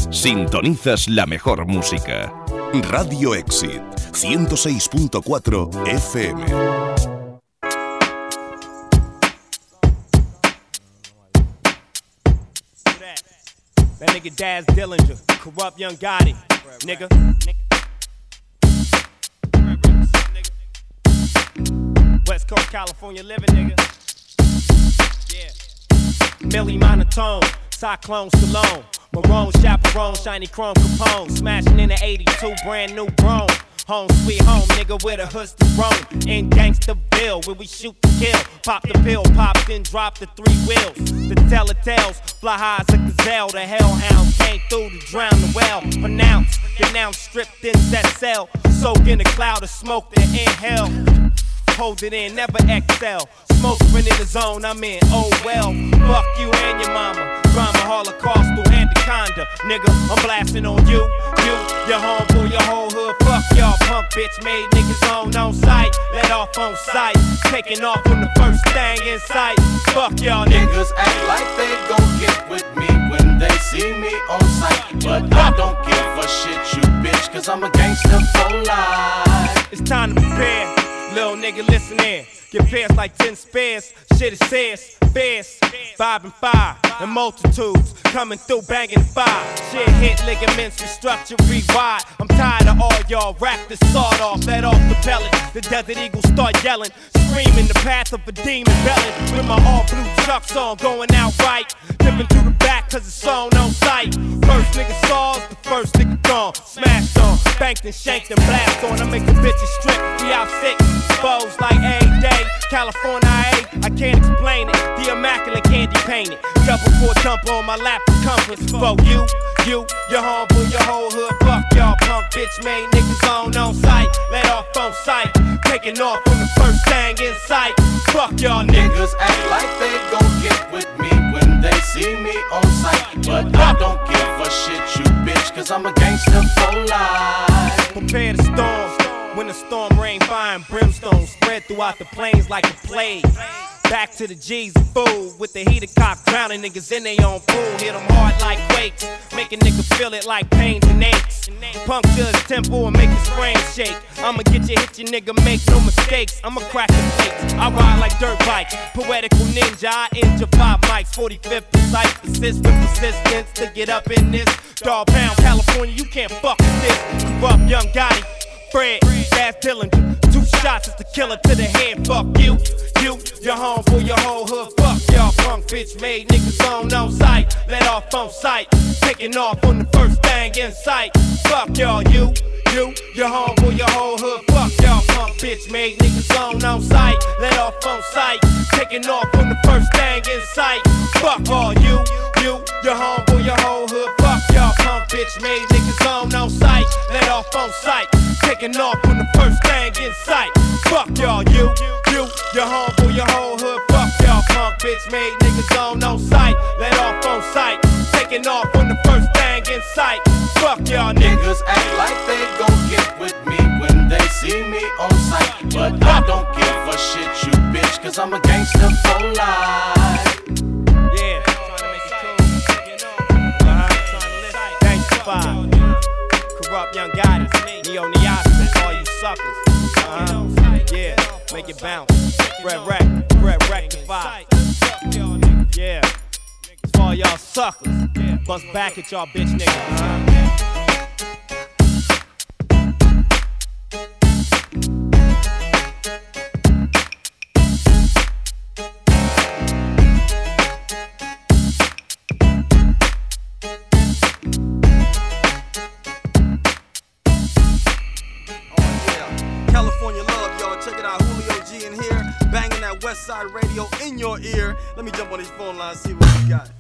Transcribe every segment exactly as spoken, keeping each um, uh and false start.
Sintonizas la mejor música. Radio Exit, ciento seis punto cuatro F M. That nigga Daz Dillinger, corrupt young Gotti, nigga. West Coast, California living, nigga. Yeah. Millie Monotone, Cyclone Stallone, Marone Chaperone, Shiny Chrome Capone, smashing in the eighty-two brand new Brougham. Home sweet home, nigga, with a hood's to roam. In Gangsterville, where we shoot to kill. Pop the pill, pop, then drop the three wheels. The telltales, fly high as a gazelle. The hellhounds came through to drown the well. Pronounce, denounce, stripped in that cell. Soak in a cloud of smoke, then inhale. Hold it in, never excel. Smoke in the zone, I'm in, oh well. Fuck you and your mama. Drama Holocaust through Anaconda. Nigga, I'm blasting on you. You, your homeboy, your whole hood. Fuck y'all punk bitch made niggas on on sight. Let off on sight. Taking off on the first thing in sight. Fuck y'all niggas. Niggas act like they gon' get with me when they see me on sight. But I don't give a shit, you bitch, cause I'm a gangster for life. It's time to prepare. Little nigga, listen in. Get pairs like ten spares. Shit it says, bears, five and five, and multitudes coming through banging fire. Shit hit ligaments, restructure, rewired. I'm tired of all y'all rap this sawed off, let off the pellet. The desert eagles start yelling, screaming the path of a demon belling. With my all blue chucks on, going out right. Dipping through the back cause it's on on sight. First nigga saws, the first nigga gone. Smashed on, banked and shanked and blast on. I make the bitches strip, we out sick. Foes like a day. California, I, I can't explain it. The immaculate candy painted. Double four jump on my lap circumference. For you, you, your homeboy, your whole hood. Fuck y'all punk bitch made niggas on on sight. Let off on sight. Taking off on the first thing in sight. Fuck y'all niggas. Niggas act like they gon' get with me when they see me on sight. But I don't give a shit, you bitch, cause I'm a gangster for life. Prepare the storm. When the storm rain, fire and brimstone spread throughout the plains like a plague. Back to the G's and fool with the heater cock, drowning niggas in their own pool. Hit them hard like quakes, make a nigga feel it like pains and aches. Puncture his tempo and make his brain shake. I'ma get you, hit you, nigga, make no mistakes. I'ma crack the plates, I ride like dirt bikes. Poetical ninja, I injure five mics. forty-fifth precise, persist with persistence to get up in this. Dog pound, California, you can't fuck with this. Corrupt young Gotti. Fred, Daz Dillinger, two shots is the killer to the head. Fuck you, you, your homeboy, your whole hood. Fuck y'all punk bitch made niggas on on sight. Let off on sight, taking off on the first thing in sight. Fuck y'all, you, you, your homeboy, your whole hood. Fuck y'all punk bitch made niggas on on sight. Let off on sight, taking off on the first thing in sight. Fuck all you, you, your homeboy, your whole hood. Fuck y'all punk bitch made niggas on on sight. Let off on sight. Taking off on the first thing in sight. Fuck y'all, you, you, your homeboy, your whole hood. Fuck y'all punk bitch made niggas on no sight. Let off on sight. Taking off on the first thing in sight. Fuck y'all niggas. Niggas act like they gon' get with me when they see me on sight. But I don't give a shit, you bitch, cause I'm a gangster for life. Yeah, trying to make it cool. You know, uh-huh. Gangsta five. Corrupt young Gotti. Neo Neostic, all you suckers. Uh-huh. Yeah, make it bounce. Fred Wreck, Fred Rectify. Yeah, it's for all y'all suckers. Bust back at y'all bitch niggas. Uh-huh. Westside Radio in your ear. Let me jump on these phone lines, see what we got.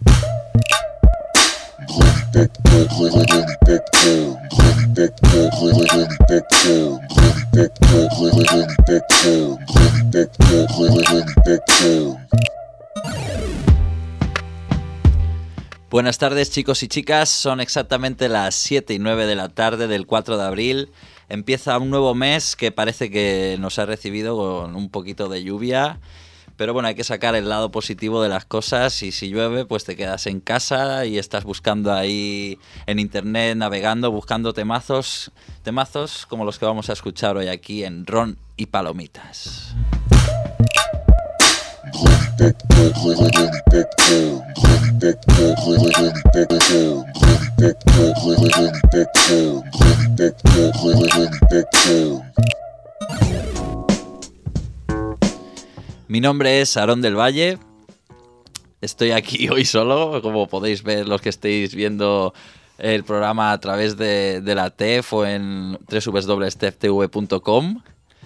Buenas tardes, chicos y chicas, son exactamente las siete y nueve de la tarde del cuatro de abril. Empieza un nuevo mes que parece que nos ha recibido con un poquito de lluvia, Pero bueno, hay que sacar el lado positivo de las cosas y si llueve, pues te quedas en casa y estás buscando ahí en internet, navegando, buscando temazos, temazos como los que vamos a escuchar hoy aquí en Ron y Palomitas. Mi nombre es Aarón del Valle. Estoy aquí hoy solo, como podéis ver los que estéis viendo el programa a través de, de la T E F o en doble u doble u doble u punto t e f t v punto com.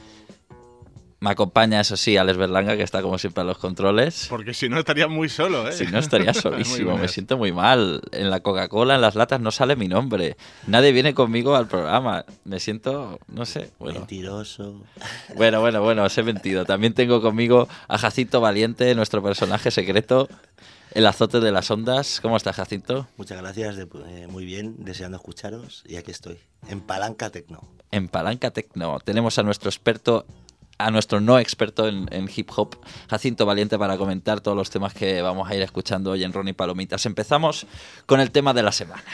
Me acompaña, eso sí, Alex Berlanga, que está como siempre a los controles. Porque si no estaría muy solo, ¿eh? Si no estaría solísimo, me siento muy mal. En la Coca-Cola, en las latas, no sale mi nombre. Nadie viene conmigo al programa. Me siento, no sé, bueno. Mentiroso. Bueno, bueno, bueno, os he mentido. También tengo conmigo a Jacinto Valiente, nuestro personaje secreto, el azote de las ondas. ¿Cómo estás, Jacinto? Muchas gracias, de, eh, muy bien, deseando escucharos. Y aquí estoy, en Palanca Tecno. En Palanca Tecno. Tenemos a nuestro experto... a nuestro no experto en, en hip hop, Jacinto Valiente, para comentar todos los temas que vamos a ir escuchando hoy en Ron y Palomitas. Empezamos con el tema de la semana.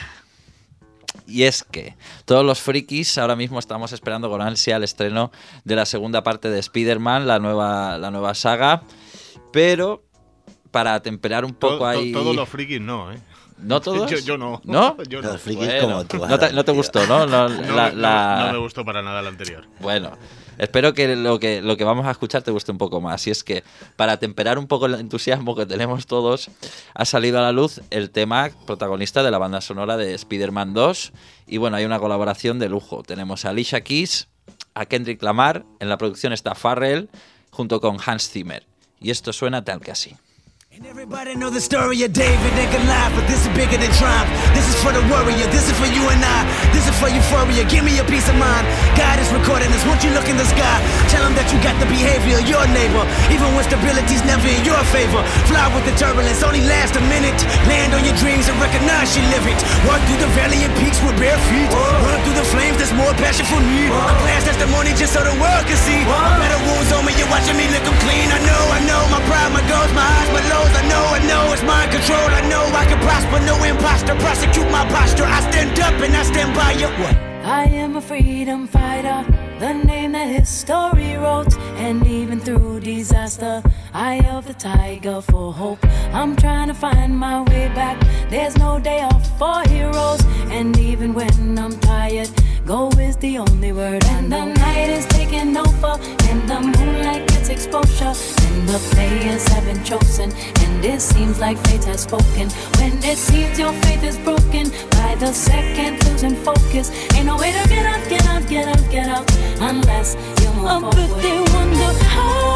Y es que todos los frikis ahora mismo estamos esperando con ansia el estreno de la segunda parte de Spider-Man, la nueva, la nueva saga, pero para atemperar un poco todo, ahí... Todos los frikis no, ¿eh? ¿No todos? Yo, yo no. ¿No? Yo no. Los frikis Bueno, como tú. no, te, no te gustó, ¿no? No, No, la, no, la... no me gustó para nada el anterior. Bueno, espero que lo, que lo que vamos a escuchar te guste un poco más. Y es que, para temperar un poco el entusiasmo que tenemos todos, ha salido a la luz el tema protagonista de la banda sonora de Spider-Man dos. Y bueno, hay una colaboración de lujo. Tenemos a Alicia Keys, a Kendrick Lamar, en la producción está Pharrell, junto con Hans Zimmer. Y esto suena tal que así. And everybody know the story of David and Goliath, but this is bigger than triumph. This is for the warrior, this is for you and I. This is for euphoria, give me a peace of mind. God is recording this, won't you look in the sky? Tell him that you got the behavior of your neighbor, even when stability's never in your favor. Fly with the turbulence, only last a minute. Land on your dreams and recognize you live it. Walk through the valley and peaks with bare feet. Run through the flames, there's more passion for me. A glass testimony just so the world can see. Better wounds on me, you're watching me lick them clean. I know, I know, my pride, my goals, my highs, my lows. I know, I know, it's mind control. I know I can prosper, no imposter. Prosecute my posture. I stand up and I stand by you. What? I am a freedom fighter, the name that history wrote. And even through disaster, I of the tiger for hope. I'm trying to find my way back. There's no day off for heroes. And even when I'm tired, go is the only word. And the night is taking over, and the moonlight gets exposure, and the players have been chosen, and it seems like fate has spoken. When it seems your faith is broken, by the second losing focus, ain't no way to get out, get out, get out, get out, unless you move forward. But they wonder how.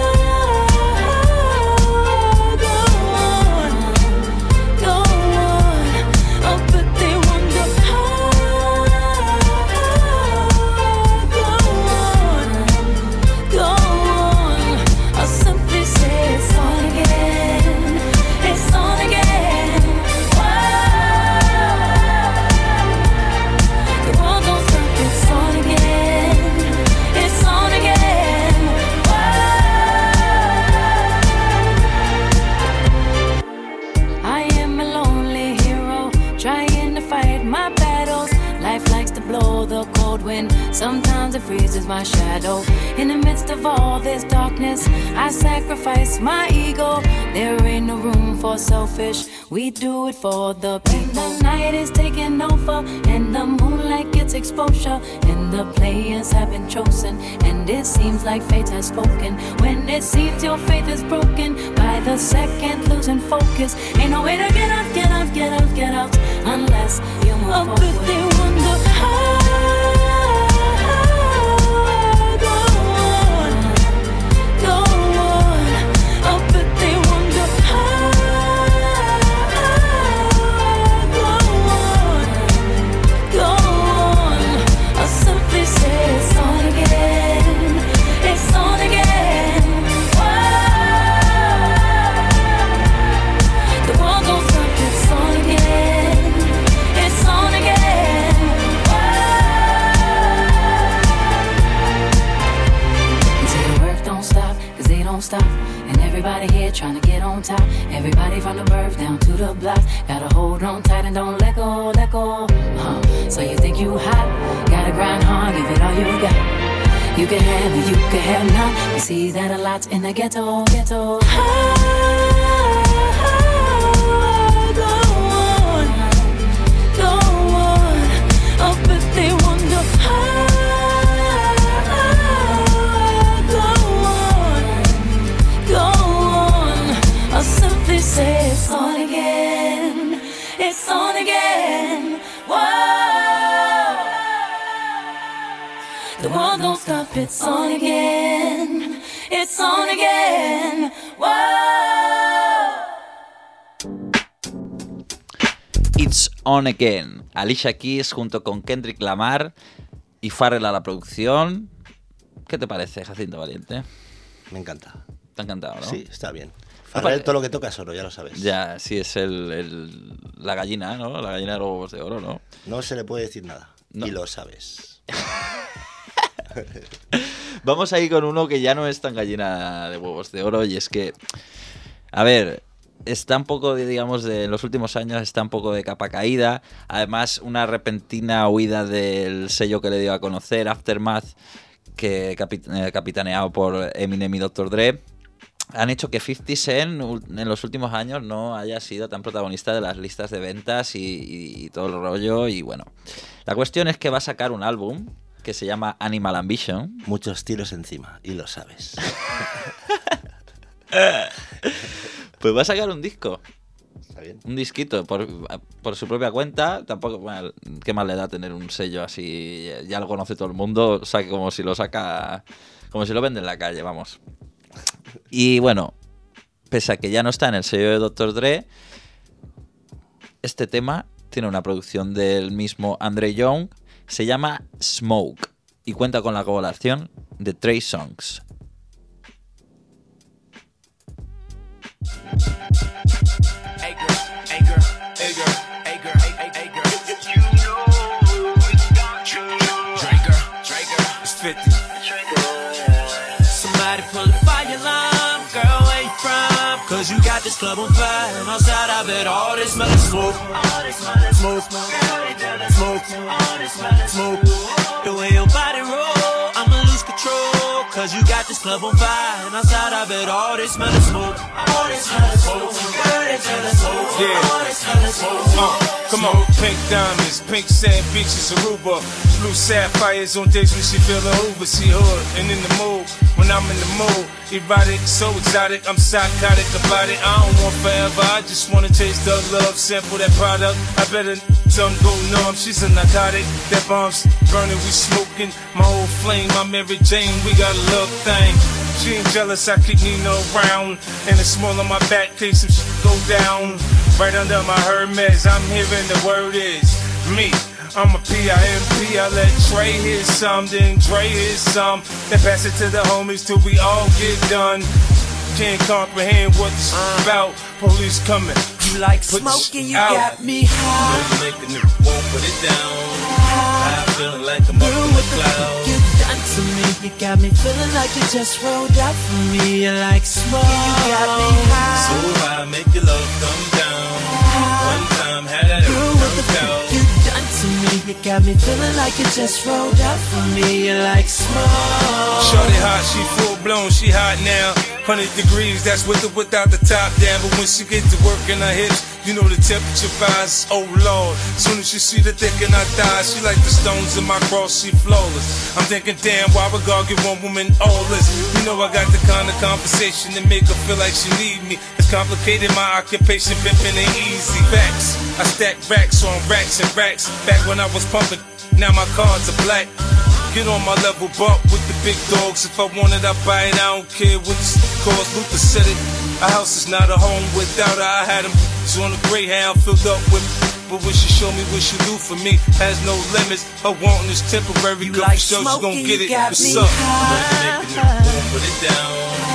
Sometimes it freezes my shadow. In the midst of all this darkness, I sacrifice my ego. There ain't no room for selfish. We do it for the people. And the night is taking over, and the moonlight gets exposure, and the players have been chosen, and it seems like fate has spoken. When it seems your faith is broken, by the second losing focus, ain't no way to get out, get out, get out, get out, unless you move forward. But they wonder how. Again. top. Everybody from the birth down to the block. Gotta hold on tight and don't let go, let go. Uh, so you think you hot? Gotta grind hard, give it all you got. You can have it, you can have none. We see that a lot in the ghetto, ghetto. Ah, go on, go on. Oh, but they wonder. Ah, go on, go on. I'll simply say it's on again. It's on again. Whoa. The world don't stop, it's on again. It's on again. Whoa. It's on again. Alicia Keys junto con Kendrick Lamar y Pharrell a la producción. ¿Qué te parece, Jacinto Valiente? Me encanta. ¿Te ha encantado, no? Sí, está bien. Pharrell, todo lo que toca es oro, ya lo sabes. Ya, sí, es el, el, la gallina, ¿no? La gallina de los huevos de oro, ¿no? No se le puede decir nada. No. Y lo sabes. Vamos a ir con uno que ya no es tan gallina de huevos de oro, y es que, a ver, está un poco, de, digamos, de, en los últimos años está un poco de capa caída. Además, una repentina huida del sello que le dio a conocer, Aftermath, que capit- eh, capitaneado por Eminem y doctor Dre, han hecho que fifty Cent en los últimos años no haya sido tan protagonista de las listas de ventas y, y, y todo el rollo. Y bueno, la cuestión es que va a sacar un álbum que se llama Animal Ambition. Muchos tiros encima, y lo sabes. Pues va a sacar un disco. Está bien. Un disquito por, por su propia cuenta. Tampoco, bueno, qué más le da tener un sello así, ya lo conoce todo el mundo, o sea, como si lo saca, como si lo vende en la calle, vamos. Y bueno, pese a que ya no está en el sello de doctor Dre, este tema tiene una producción del mismo Andre Young. Se llama Smoke y cuenta con la colaboración de Trey Songz. Hey girl, hey girl, hey girl, hey girl, hey, hey girl. You know it's got you. Draker, Draker, it's fifty. Somebody pull the fire alarm, girl, where you from? Cause you got this club on fire, and outside of it all this smell of smoke. All this smell of smoke, smoke, smoke, all this smell of smoke. The way your body roll, I'ma lose control. Cause you got this club on fire, and outside of it all this smell of smoke. All this smell of smoke, all this smell of smoke. Yeah, all this smell of smoke. Uh, come on, pink diamonds, pink sand beaches, Aruba. Blue sapphires on days when she feeling over. She hood and in the mood, when I'm in the mood. Erotic, so exotic, I'm psychotic about it. I don't want forever, I just wanna taste the love. Sample that product, I better some go numb. She's a narcotic, that bomb's burning, we smoking. My whole flame, I'm Mary Jane, we got a love thing. She ain't jealous, I keep Nino around. And it's small on my back, case some shit go down. Right under my Hermes, I'm hearing the word is me. I'm a P I M P, I let Trey hear some, then Dre hear some. Then pass it to the homies till we all get done. Can't comprehend what this uh, about. Police coming. You like smoking, you out. got me high. You make a nigga won't put it down. I'm feeling like I'm up in the clouds. You done to me, you got me feeling like you just rolled up for me. You like smoke, you got me high. So high, make your love come down. One time, had that Girl, what the down. fuck you done to me? You got me feeling like you just rolled up for me. You like smoke. Shorty hot, she full blown, she hot now. Hundred degrees, that's with or without the top down. But when she get to work in her hips, you know the temperature rise. Oh Lord, soon as she see the thick in her thighs, she like the stones in my cross, she flawless. I'm thinking, damn, why would God give one woman all this? You know I got the kind of conversation that make her feel like she need me. It's complicated, my occupation, pimping ain't easy. Facts, I stack racks on racks and racks. Back when I was pumping, now my cards are black. Get on my level, bump with the big dogs. If I want it, I buy it, I don't care what it's cost. Luther said it, a house is not a home without her. I had them on a Greyhound filled up with, but when she show me what she do for me, has no limits. Her wanting is temporary, You girl, like for sure she gon' smoking, get you it. got What's me up? high. Making it boom, put it down.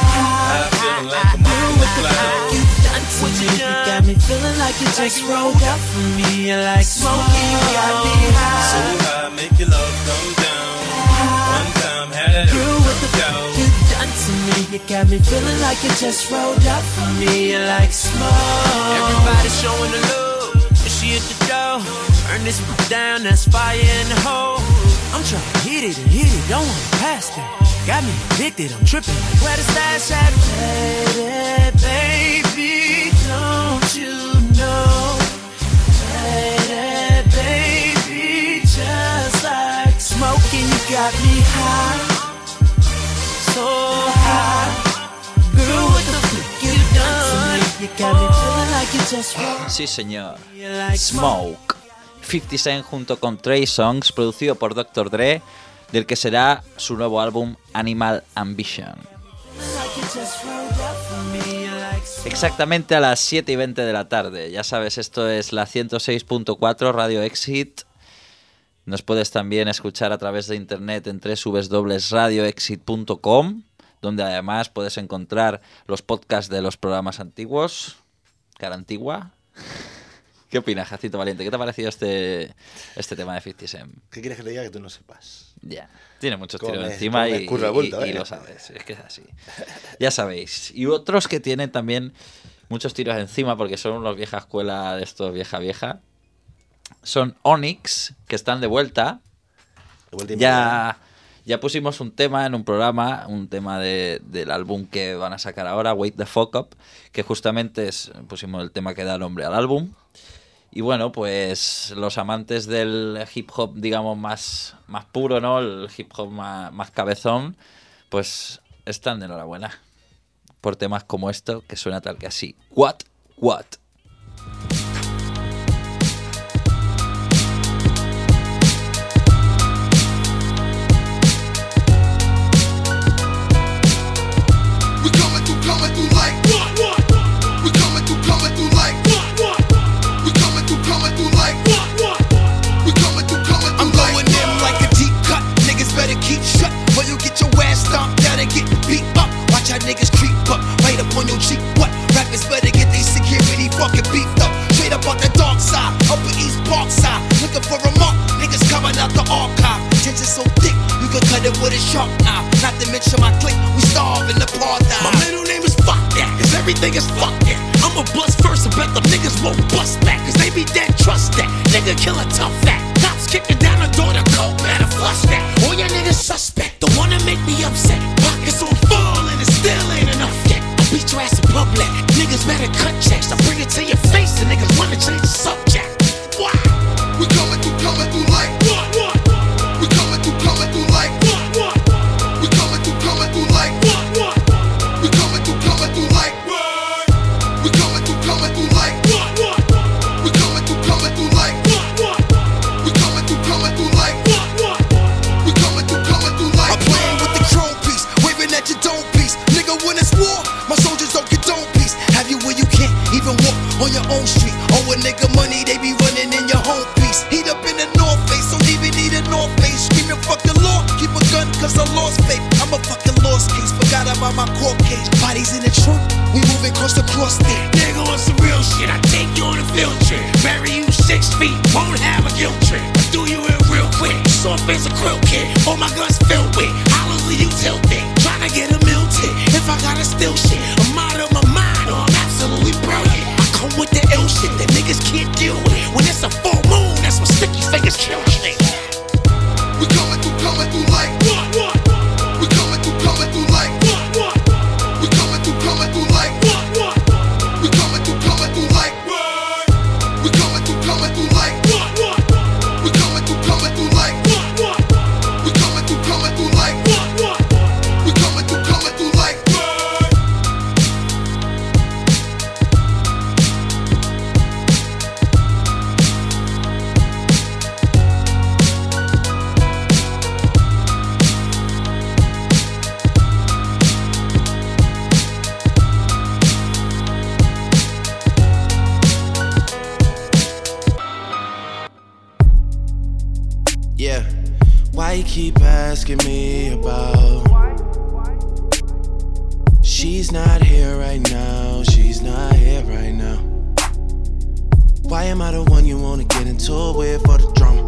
I'm feeling like I'm up in the clouds. You done to me, you got me feeling like you just rolled up for me. You like smoking, you got me high. So high, make your love come down. One time, had it Girl, what the fuck down. you done to me? You got me feeling like you just rolled up for me. You like smoke. Everybody showing the love, and she hit the door. Turn this down, that's fire in the hole. I'm trying to hit it and hit it, don't wanna pass that. Got me addicted, I'm tripping like where the stash at? Lady, baby, don't you know? Lady, baby, just like smoking, you got me high, so high. Girl, what the fuck you done? You got me feeling like you just rolled. Sí, señor. Smoke. fifty Cent junto con Trey Songz, producido por doctor Dre, del que será su nuevo álbum Animal Ambition. Exactamente a las siete y veinte de la tarde. Ya sabes, esto es la ciento seis punto cuatro Radio Exit. Nos puedes también escuchar a través de internet en doble u doble u doble u punto radio exit punto com, donde además puedes encontrar los podcasts de los programas antiguos. Cara antigua. ¿Qué opinas, Jacinto Valiente? ¿Qué te ha parecido este, este tema de fifty Cent? ¿Qué quieres que le diga que tú no sepas? Ya, yeah. Tiene muchos Come, tiros encima y, bulto, y, ¿eh? y lo sabes, es que es así. Ya sabéis. Y otros que tienen también muchos tiros encima, porque son unos vieja escuela de estos vieja vieja, son Onyx, que están de vuelta. De vuelta ya, ya pusimos un tema en un programa, un tema de, del álbum que van a sacar ahora, Wake the Fuck Up, que justamente es, pusimos el tema que da nombre al álbum. Y bueno, pues los amantes del hip hop, digamos, más, más puro, ¿no? El hip hop más, más cabezón, pues están de enhorabuena por temas como esto, que suena tal que así. What? What? We coming through, coming through like what? What? We coming through, coming through like what? What? We coming through, coming through like what? What? We coming through, coming through. I'm going like in like a deep cut. Niggas better keep shut, or you'll get your ass stomped down and get beat up. Watch how niggas creep up, right up on your cheek. What? Rappers better get their security fucking beefed up. Straight up on the dark side, upper East Park side. Looking for a mark, niggas coming out the archive. Tension so thick, you can cut it with a sharp knife. Not to mention my clique, we starve in the apartheid. My middle name is fuck that, cause everything is fuck that. I'ma bust first and bet them niggas won't bust back, cause they be dead, trust that. Nigga kill a tough fact. Cops kicking down the door to coke, man, and flush that. All your niggas suspect, don't wanna make me upset. Pockets on full and it still ain't enough yet. I beat your ass in public, niggas better cut checks. I bring it to your face and niggas wanna change the subject. Wow. We coming through, coming through like what, what? We coming through, coming through like what, what? We coming through, coming through like what, what? We coming through, coming through like what? We coming through, coming through like what, what? We coming through, coming through like what, what? We coming through, coming through like what, what? We coming through, coming through like. I'm playing with the chrome piece, waving at your dome piece. Nigga, when it's war, my soldiers don't condone peace. Have you where you can't even walk on your own street? Oh, a nigga money, they be running in your home piece. Heat up in the North Face, don't even need a North Face. Screaming fuck the law, keep a gun cause I lost faith. I'm a fucking lost case, forgot about my court case. Bodies in the trunk, we moving across the cross state. Nigga on some real shit, I take you on a field trip. Bury you six feet, won't have a guilt trip. I do you in real quick, soft as a krill kid. All my guns filled with, hollows leave you tilted. Tryna get a meal tip, if I gotta steal shit. I'm out of my mind, or I'm absolutely brilliant. I come with the ill shit that niggas can't deal with. When it's a full moon, that's when sticky fingers kill shit. We coming through, coming through like what, what? We coming through, coming through like what, what? We coming through, coming through like what, what? We coming through, coming through like what? We coming through, coming through like what, what? We coming through, coming through like what, what? We coming through, coming through like what, what? We coming through, coming through like what? Yeah, why you keep asking me about? She's not here right now, she's not here right now. Why am I the one you wanna get into it with for the drama?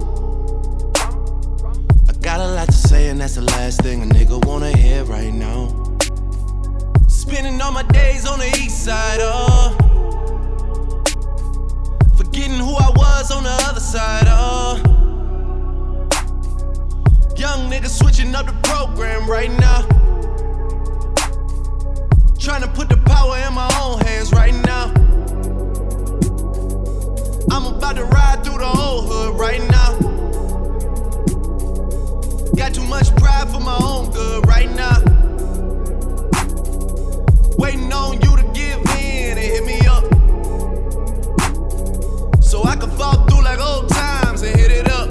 I got a lot to say and that's the last thing a nigga wanna hear right now. Spending all my days on the east side, oh. Forgetting who I was on the other side, oh. Young nigga switching up the program right now. Trying to put the power in my own hands right now. I'm about to ride through the whole hood right now. Got too much pride for my own good right now. Waiting on you to give in and hit me up, so I can fall through like old times and hit it up.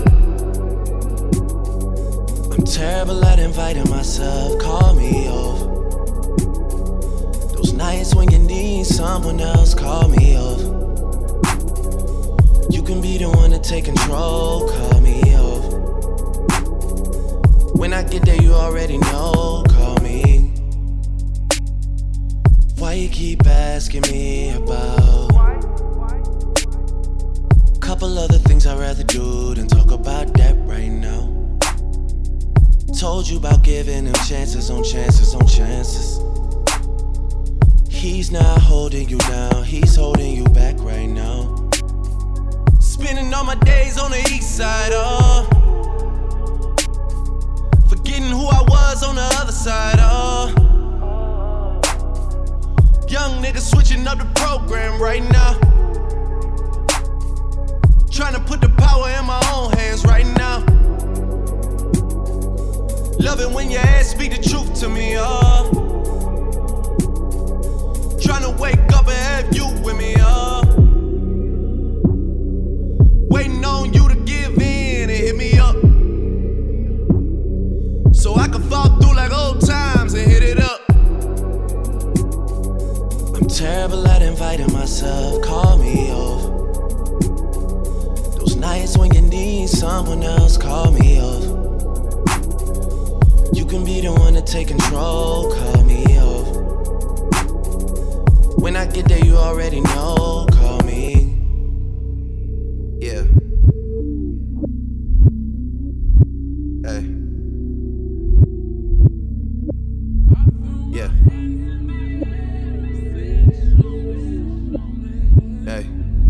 I'm terrible at inviting myself, call me off. Those nights when you need someone else, call me off. You can be the one to take control, call me off. When I get there you already know, call me. Why you keep asking me about couple other things I'd rather do than talk about that right now. Told you about giving him chances on chances on chances. He's not holding you down, he's holding you back right now. Spending all my days on the east side, oh. Forgetting who I was on the other side, oh. Young nigga switching up the program right now. Trying to put the power in my own hands right now. Love it when your ass speak the truth to me, oh. Trying to wake up and have you with me, oh. Waiting on you to give in and hit me up, so I can fall through like old times and hit it up. I'm terrible at inviting myself, call me off. Those nights when you need someone else, call me off. You can be the one to take control, call me off. When I get there you already know, call me. Yeah. Hey. Yeah. Hey.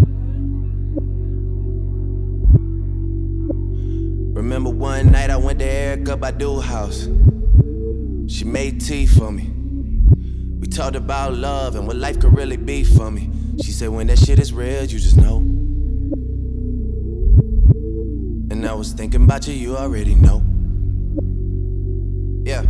Remember one night I went to Erykah Badu's house. She made tea for me. We talked about love and what life could really be for me. She said when that shit is real, you just know. And I was thinking about you, you already know. Yeah.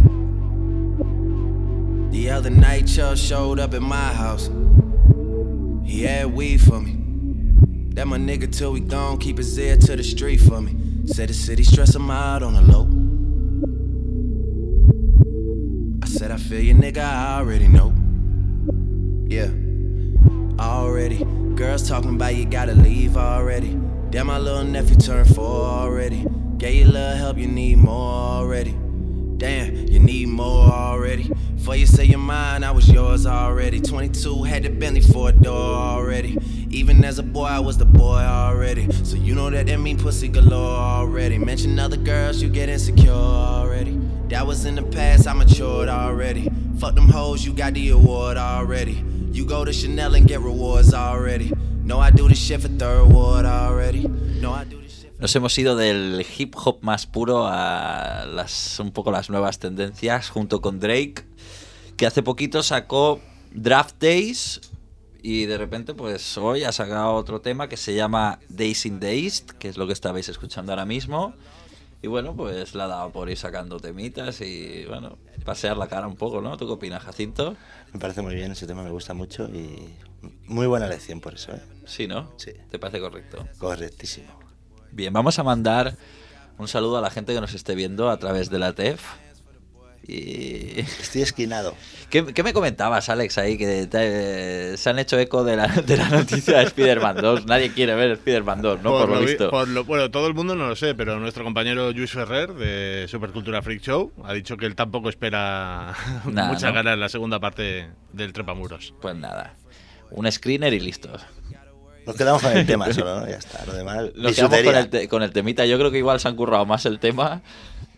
The other night, Chubb showed up at my house. He had weed for me. That my nigga till we gone, keep his ear to the street for me. Said the city stress him out on the low. I said I feel you, nigga, I already know. Yeah, already. Girls talking about you gotta leave already. Damn, my little nephew turned four already. Gave you a little help, you need more already. Damn, you need more already. Before you say you're mine, I was yours already. twenty-two, had the Bentley for a door already. Even as a boy, I was the boy already. So you know that that mean pussy galore already. Mention other girls, you get insecure already. That was in the past, I matured already. Fuck them hoes, you got the award already. You go to Chanel and get rewards already. No, I do this shit for third ward already. No, I do this shit for... Nos hemos ido del hip hop más puro a las un poco las nuevas tendencias junto con Drake, que hace poquito sacó Draft Days y de repente pues hoy ha sacado otro tema que se llama Days in the East, que es lo que estabais escuchando ahora mismo. Y bueno, pues la ha dado por ir sacando temitas y bueno, pasear la cara un poco, ¿no? ¿Tú qué opinas, Jacinto? Me parece muy bien, ese tema me gusta mucho y muy buena elección por eso, ¿eh? Sí, ¿no? Sí. ¿Te parece correcto? Correctísimo. Bien, vamos a mandar un saludo a la gente que nos esté viendo a través de la T E F. Y... Estoy esquinado. ¿Qué, qué me comentabas, Alex, ahí? Que te, se han hecho eco de la, de la noticia de Spider-Man dos. Nadie quiere ver Spider-Man dos, ¿no? Por, por lo, lo visto. Por lo, bueno, todo el mundo no lo sé, pero nuestro compañero Luis Ferrer de Supercultura Freak Show ha dicho que él tampoco espera Nada, mucha ¿no? gana en la segunda parte del Trepamuros. Pues nada, un screener y listo. Nos quedamos con el tema solo, ¿no? Ya está, lo demás. Nos quedamos con el, te, con el temita. Yo creo que igual se han currado más el tema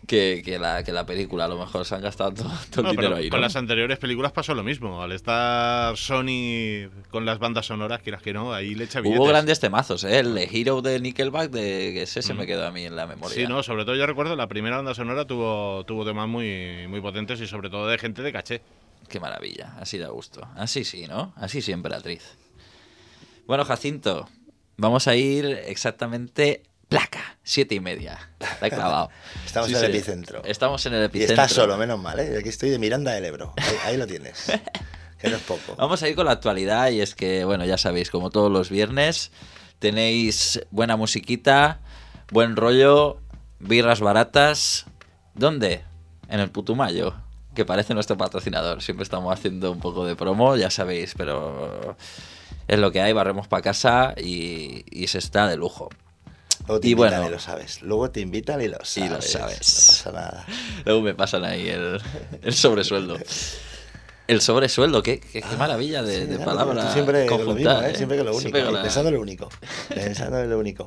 que, que, la, que la película. A lo mejor se han gastado todo, todo No, el dinero ahí, con ¿no? las anteriores películas pasó lo mismo. Al estar Sony con las bandas sonoras, quieras que no, ahí le echa billetes. Hubo grandes temazos, ¿eh? El de Hero de Nickelback, de, que ese se me quedó a mí en la memoria. Sí, no, sobre todo yo recuerdo la primera banda sonora tuvo, tuvo temas muy, muy potentes y sobre todo de gente de caché. Qué maravilla, así da gusto. Así sí, ¿no? Así sí, Emperatriz. Bueno, Jacinto, vamos a ir exactamente... Placa, siete y media. La he clavado. Estamos Sí, en el sí. epicentro. Estamos en el Y epicentro. estás solo, menos mal, ¿eh? Aquí estoy de Miranda del Ebro. Ahí, ahí lo tienes. Que no es poco. Vamos a ir con la actualidad y es que, bueno, ya sabéis, como todos los viernes, tenéis buena musiquita, buen rollo, birras baratas. ¿Dónde? En el Putumayo, que parece nuestro patrocinador. Siempre estamos haciendo un poco de promo, ya sabéis, pero es lo que hay, barremos para casa y, y se está de lujo. Luego te Y invitan bueno, y lo sabes. Luego te invitan y lo sabes. Y lo sabes. No pasa nada. Luego me pasan ahí el, el sobresueldo. El sobresueldo, qué, qué, qué maravilla de, Sí, de ya, palabra. tú siempre con lo mismo, conjuntar, ¿eh? Siempre con lo único. Siempre con la- Pensando en lo único. Pensando en lo único.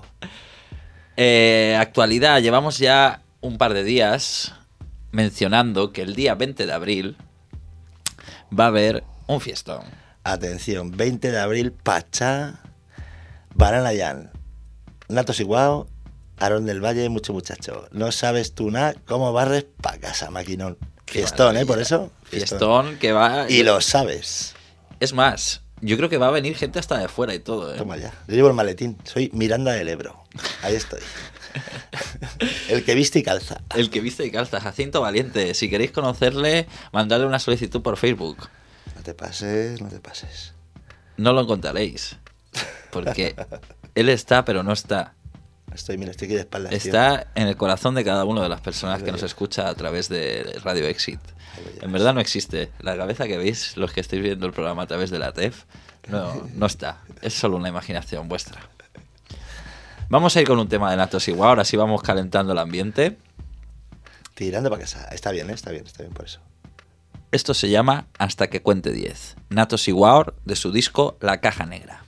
Eh, actualidad, llevamos ya un par de días mencionando que el día veinte de abril va a haber un fiestón. Atención, veinte de abril, Pachá, Banana Jan, Natos Iguao, Aarón del Valle, mucho muchacho. No sabes tú nada cómo barres pa' casa, maquinón. Fiestón, ¿eh? Por eso. Fiestón que va... Y lo sabes. Es más, yo creo que va a venir gente hasta de fuera y todo, ¿eh? Toma ya. Yo llevo el maletín. Soy Miranda del Ebro. Ahí estoy. El que viste y calza. El que viste y calza, Jacinto Valiente. Si queréis conocerle, mandadle una solicitud por Facebook. No te pases, no te pases. No lo encontraréis. Porque él está, pero no está. Estoy, mira, estoy aquí de espaldas. tío. Está en el corazón de cada una de las personas que nos escucha a través de Radio Exit. En verdad no existe. La cabeza que veis, los que estáis viendo el programa a través de la T E F, no, no está. Es solo una imaginación vuestra. Vamos a ir con un tema de Natos Igual. Ahora sí vamos calentando el ambiente. Tirando para casa. Está bien, ¿eh? Está bien, está bien por eso. Esto se llama Hasta que cuente diez. Natos Igual, de su disco La Caja Negra.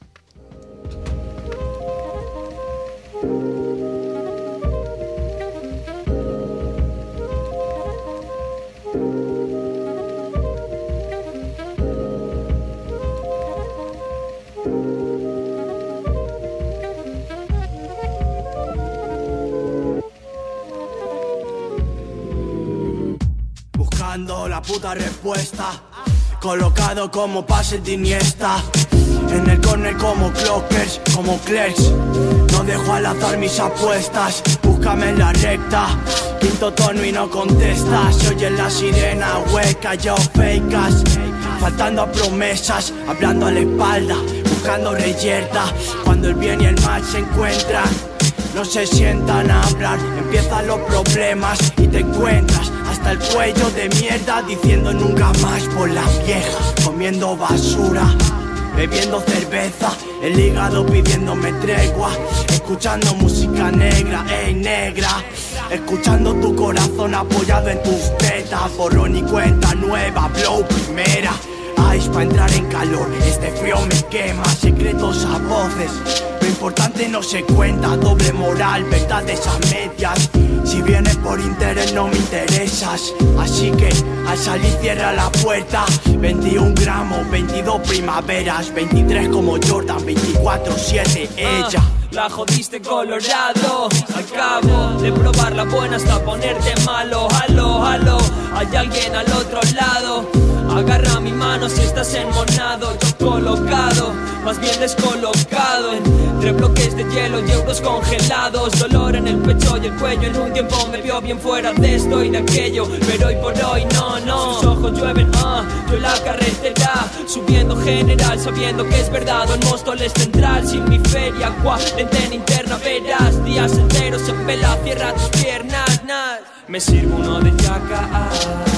Buscando la puta respuesta, colocado como pase de Iniesta, en el córner como clockers, como clerks. No dejo al azar mis apuestas, búscame en la recta, quinto tono y no contestas. Se oye la sirena hueca, yo fakes, faltando a promesas, hablando a la espalda, buscando reyerta. Cuando el bien y el mal se encuentran, no se sientan a hablar, empiezan los problemas y te encuentras hasta el cuello de mierda, diciendo nunca más por la vieja, comiendo basura, bebiendo cerveza, el hígado pidiéndome tregua, escuchando música negra, ey negra, escuchando tu corazón apoyado en tus tetas, borrón y cuenta nueva, blow primera. Ice pa' entrar en calor, este frío me quema, secretos a voces, lo importante no se cuenta, doble moral, verdades a medias. Si vienes por interés no me interesas, así que al salir cierra la puerta. Veintiún gramos, veintidós primaveras, veintitrés como Jordan, veinticuatro siete ella. La jodiste colorado, acabo de probar la buena hasta ponerte malo. Halo, halo, hay alguien al otro lado. Agarra mi mano si estás enmonado. Yo colocado, más bien descolocado, entre bloques de hielo y euros congelados. Dolor en el pecho y el cuello, en un tiempo me vio bien fuera de esto y de aquello, pero hoy por hoy no, no. Sus ojos llueven, ah, yo en la carretera, subiendo general, sabiendo que es verdad. En Móstoles central, sin mi feria, cuarentena interna, verás días enteros en vela, cierra tus piernas, nas. Me sirvo uno de yaca, ah,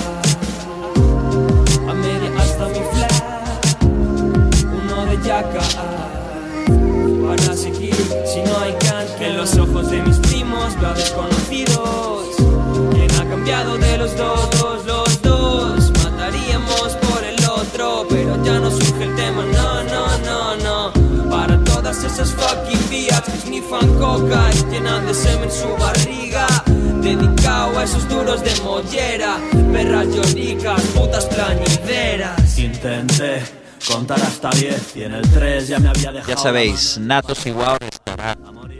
a media hasta mi flat, uno de yaca, ah, para seguir, si no hay can. Que en los ojos de mis primos veo desconocidos, quien ha cambiado de los dos, los, los dos, mataríamos por el otro, pero ya no surge el tema, no, no, no, no. Para todas esas fucking vías que snifan coca y llenan de semen su barriga, dedicado huesos duros de mollera, perras lloricas, putas plañideras. Intenté contar hasta diez y en el tres ya me había dejado. Ya sabéis, Natos y Wow estará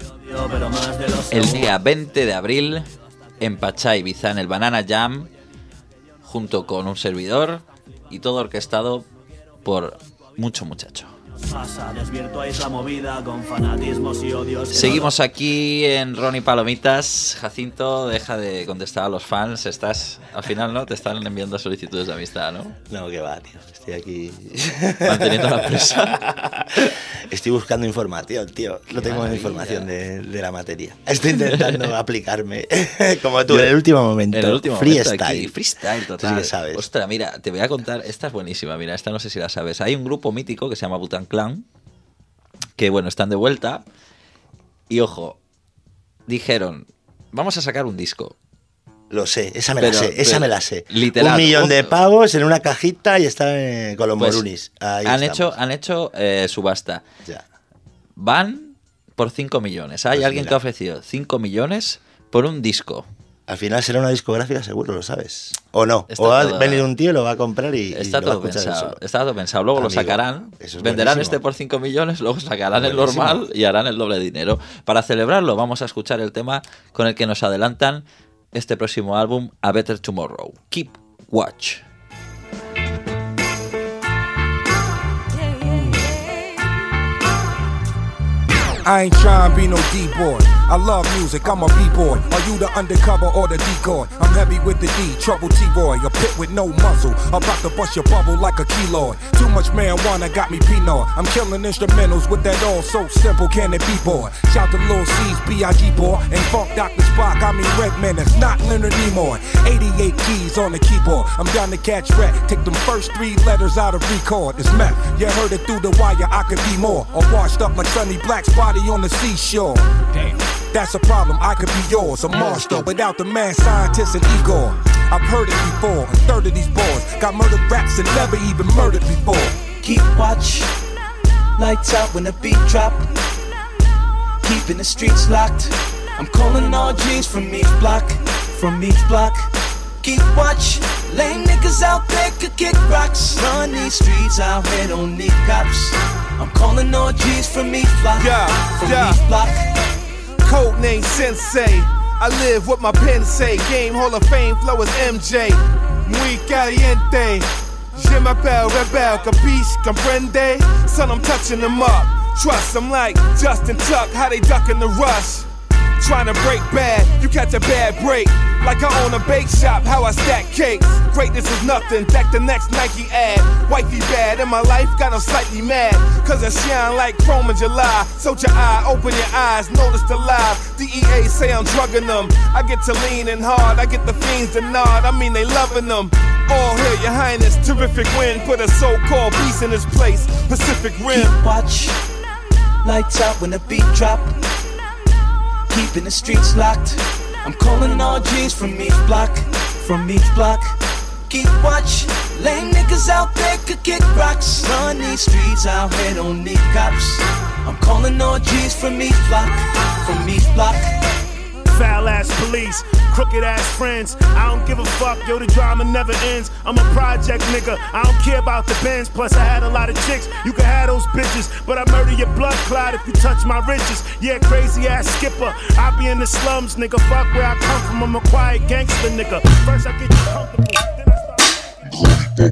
el día veinte de abril en Pachá, Ibiza, en el Banana Jam, junto con un servidor y todo orquestado por Mucho Muchacho. Pasa, desvirtuáis la movida con fanatismos y odios. Seguimos aquí en Ronnie Palomitas. Jacinto, deja de contestar a los fans. Estás, al final, ¿no? Te están enviando solicitudes de amistad, ¿no? No, que va, tío. Estoy aquí manteniendo la presa. Estoy buscando información, tío. No tengo Maravilla. información de, de la materia. Estoy intentando aplicarme. Como tú, en el último momento. En el último freestyle. momento aquí, freestyle total. Tú sí que sabes. Ostras, mira, te voy a contar. Esta es buenísima. Mira, esta no sé si la sabes. Hay un grupo mítico que se llama Wu-Tang Clan, que bueno, están de vuelta. Y ojo, dijeron, vamos a sacar un disco. Lo sé, esa me Pero- la sé, esa pero, me la sé. literal, Un millón de ojo. pavos en una cajita y está eh, con los Pues, morunis. Ahí han, estamos. hecho, han hecho eh, subasta. Ya. Van por cinco millones. Hay Pues alguien mira. que ha ofrecido cinco millones por un disco. Al final será una discográfica, seguro, lo sabes. O no. Está o va todo- a venir un tío, lo va a comprar y, y Está lo va a todo escuchar él pensado. solo. Está todo pensado. Luego lo Amigo, sacarán. eso es Venderán buenísimo. este por cinco millones, luego sacarán el Buenísimo. normal y harán el doble de dinero. Para celebrarlo, vamos a escuchar el tema con el que nos adelantan este próximo álbum, A Better Tomorrow. Keep Watch. I ain't trying to be no D-boy. I love music, I'm a B-boy. Are you the undercover or the decoy? I'm heavy with the D, trouble T-boy. A pit with no muzzle, about to bust your bubble like a keloid. Too much marijuana got me Pinot. I'm killing instrumentals with that all so simple, can it be, boy? Shout to Lil C's, B I G boy. And Funk Doctor Spock, I mean Redman, it's not Leonard Nimoy. eighty-eight keys on the keyboard. I'm down to catch rat. Take them first three letters out of record. It's meth. You heard it through the wire, I could be more. Or washed up like Sonny Black's body on the seashore. Damn. That's a problem, I could be yours. A monster without the mad scientist and Igor. I've heard it before. A third of these boys got murdered raps and never even murdered before. Keep watch, lights out when the beat drop. Keeping the streets locked. I'm calling all G's from each block, from each block. Keep watch, lame niggas out there could kick rocks. Run these streets out here, don't need cops. I'm calling all G's from each block, Yeah, from yeah. each block. Codename Sensei. I live what my pen say. Game Hall of Fame flow is M J. Muy caliente. Je m'appelle Rebel. Capiche? Comprende? Son, I'm touching them up. Trust, I'm like Justin Tuck. How they ducking the rush? Trying to break bad, you catch a bad break. Like I own a bake shop, how I stack cakes. Greatness is nothing, deck the next Nike ad. Wifey bad, and my life got them slightly mad. Cause I shine like chrome in July. So your eye, open your eyes, notice the lie. D E A say I'm drugging them. I get to leaning hard, I get the fiends to nod. I mean they loving them. All hail your highness, terrific wind. Put a so-called beast in his place, Pacific Rim. Keep watch, lights out when the beat drop. Keeping the streets locked. I'm calling all G's from each block, from each block. Keep watch, lame niggas out there could kick rocks. Run these streets out here, don't need cops. I'm calling all G's from each block, from each block. Foul ass police, crooked ass friends. I don't give a fuck, yo, the drama never ends. I'm a project nigga, I don't care about the Benz. Plus I had a lot of chicks, you can have those bitches, but I murder your blood clot if you touch my riches. Yeah, crazy ass skipper, I be in the slums, nigga. Fuck where I come from, I'm a quiet gangster nigga. First I get you comfortable, then I start.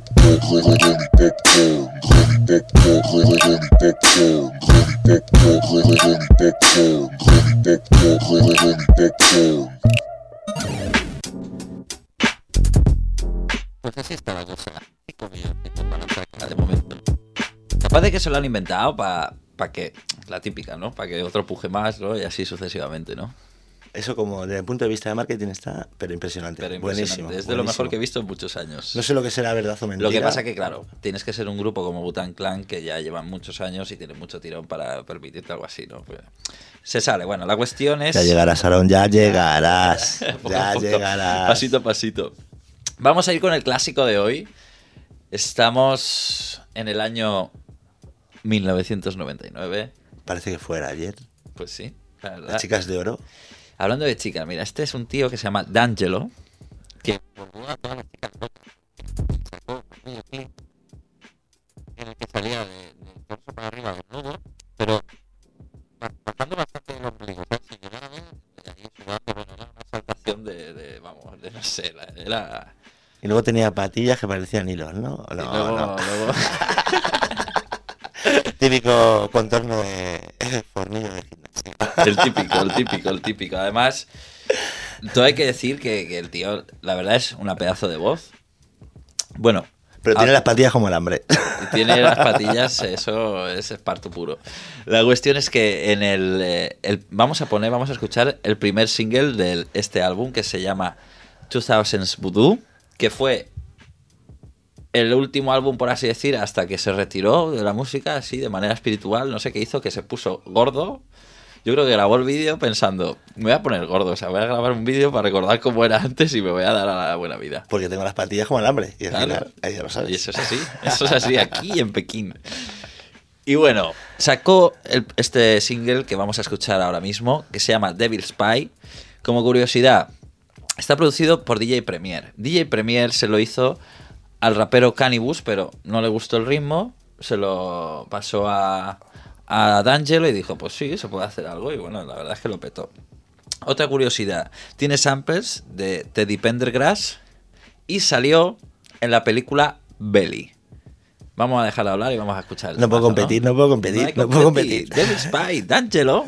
Pues así está la cosa. Cinco millones para sacar de momento. Capaz de que se lo han inventado para pa que, la típica, ¿no? Para que otro puje más, ¿no? Y así sucesivamente, ¿no? Eso como desde el punto de vista de marketing está, pero impresionante. Pero impresionante. Buenísimo. Es de lo buenísimo. mejor que he visto en muchos años. No sé lo que será verdad o mentira. Lo que pasa que, claro, tienes que ser un grupo como Wu-Tang Clan que ya llevan muchos años y tienen mucho tirón para permitirte algo así, ¿no? Pues, se sale. Bueno, la cuestión es... Ya llegarás, Aaron, ya llegarás. Poco ya a poco, llegarás. pasito a pasito. Vamos a ir con el clásico de hoy. Estamos en el año mil novecientos noventa y nueve. Parece que fuera ayer. Pues sí, la verdad. Las chicas de oro. Hablando de chicas, mira, este es un tío que se llama D'Angelo, que volvió a todas las chicas sacó un videoclip en el que salía de, de torso para arriba desnudo, pero bajando bastante el ombligo, ¿sabes? Se llegaba a ver ahí sudando, bueno, era una exaltación de, de, vamos, de no sé, era... Y luego tenía patillas que parecían hilos, ¿no? No, y luego, no. luego... Típico contorno de fornillo de gimnasio. El típico, el típico, el típico. Además, todo hay que decir que, que el tío, la verdad, es una pedazo de voz. Bueno... Pero tiene ah, las patillas como el hambre. Tiene las patillas, eso es esparto puro. La cuestión es que en el, eh, el... Vamos a poner, vamos a escuchar el primer single de este álbum que se llama two thousands Voodoo, que fue el último álbum, por así decir, hasta que se retiró de la música, así, de manera espiritual. No sé qué hizo, que se puso gordo. Yo creo que grabó el vídeo pensando, me voy a poner gordo, o sea, voy a grabar un vídeo para recordar cómo era antes y me voy a dar a la buena vida. Porque tengo las patillas como el hambre. Y al claro. final, ahí ya lo sabes. Y eso es así, eso es así aquí en Pekín. Y bueno, sacó el, este single que vamos a escuchar ahora mismo, que se llama Devil Spy. Como curiosidad, está producido por D J Premier. D J Premier se lo hizo al rapero Cannibus, pero no le gustó el ritmo, se lo pasó a... a D'Angelo y dijo, pues sí, se puede hacer algo, y bueno, la verdad es que lo petó. Otra curiosidad, tiene samples de Teddy Pendergrass y salió en la película Belly. Vamos a dejarlo hablar y vamos a escuchar el No puedo competir, ¿no? no puedo competir, no, no puedo competir. Devil Spy, D'Angelo.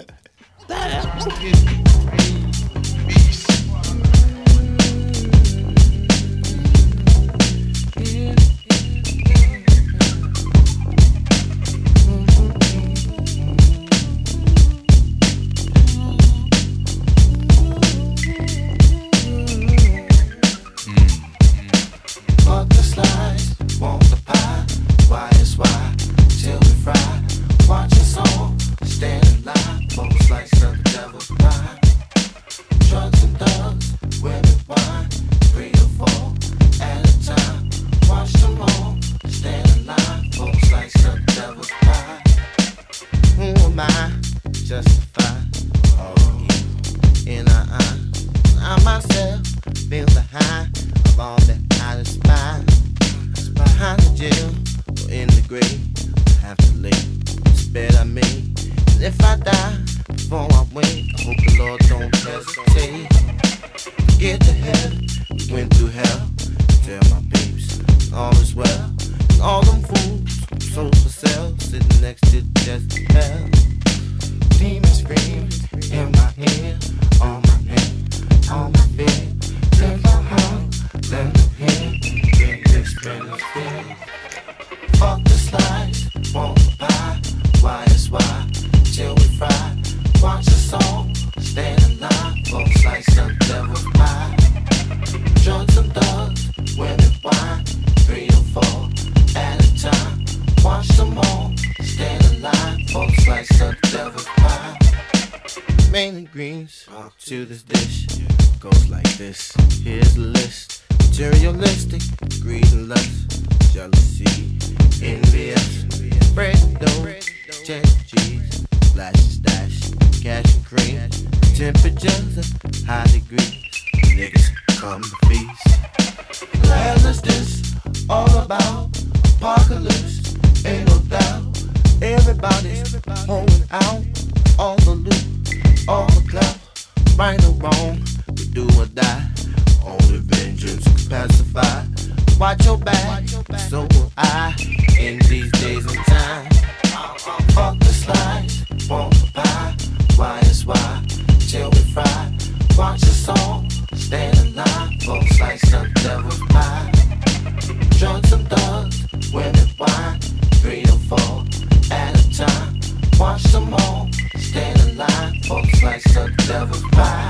To this dish goes like this. Here's the list: materialistic, greed and lust, jealousy, envious, bread, dough, cheddar cheese, lashes, dash, cash and cream, temperatures of high degrees. Niggas come to feast. The hell is this all about? Apocalypse, ain't no doubt. Everybody's holding out all the loot, all the clout. Right or wrong, we do or die. Only vengeance can pacify. Watch your back, so will I. In these days and time, fuck the slice, want the pie. Why is why, till we fry. Watch the song, stay alive. For a slice of devil's pie. Drugs and thugs, women wine. Three or four at a time. Watch them all, stay alive. For a slice of devil's pie.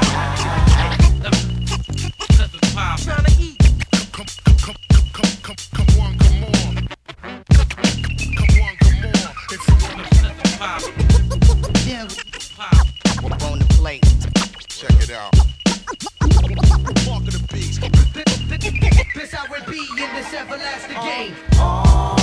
Trying to eat. Come, come, come, come, come, come on, come on. Come on, come on. If you wanna set the pop. Yeah, pop. We're on the plate. Check it out. Walk of the beast. This how it be in this everlasting game. Oh.